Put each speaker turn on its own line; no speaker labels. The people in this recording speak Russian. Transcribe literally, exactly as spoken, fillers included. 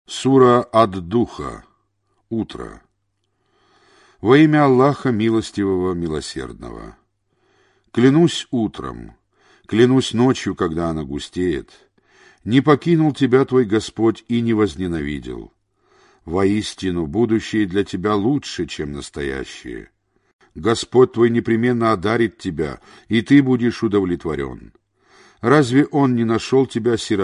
Сура ад-Духа. Утро. Во имя Аллаха Милостивого, Милосердного. Клянусь утром, клянусь ночью, когда она густеет. Не покинул тебя твой Господь и не возненавидел. Воистину, будущее для тебя лучше, чем настоящее. Господь твой непременно одарит тебя, и ты будешь удовлетворен. Разве Он не нашел тебя сиротой?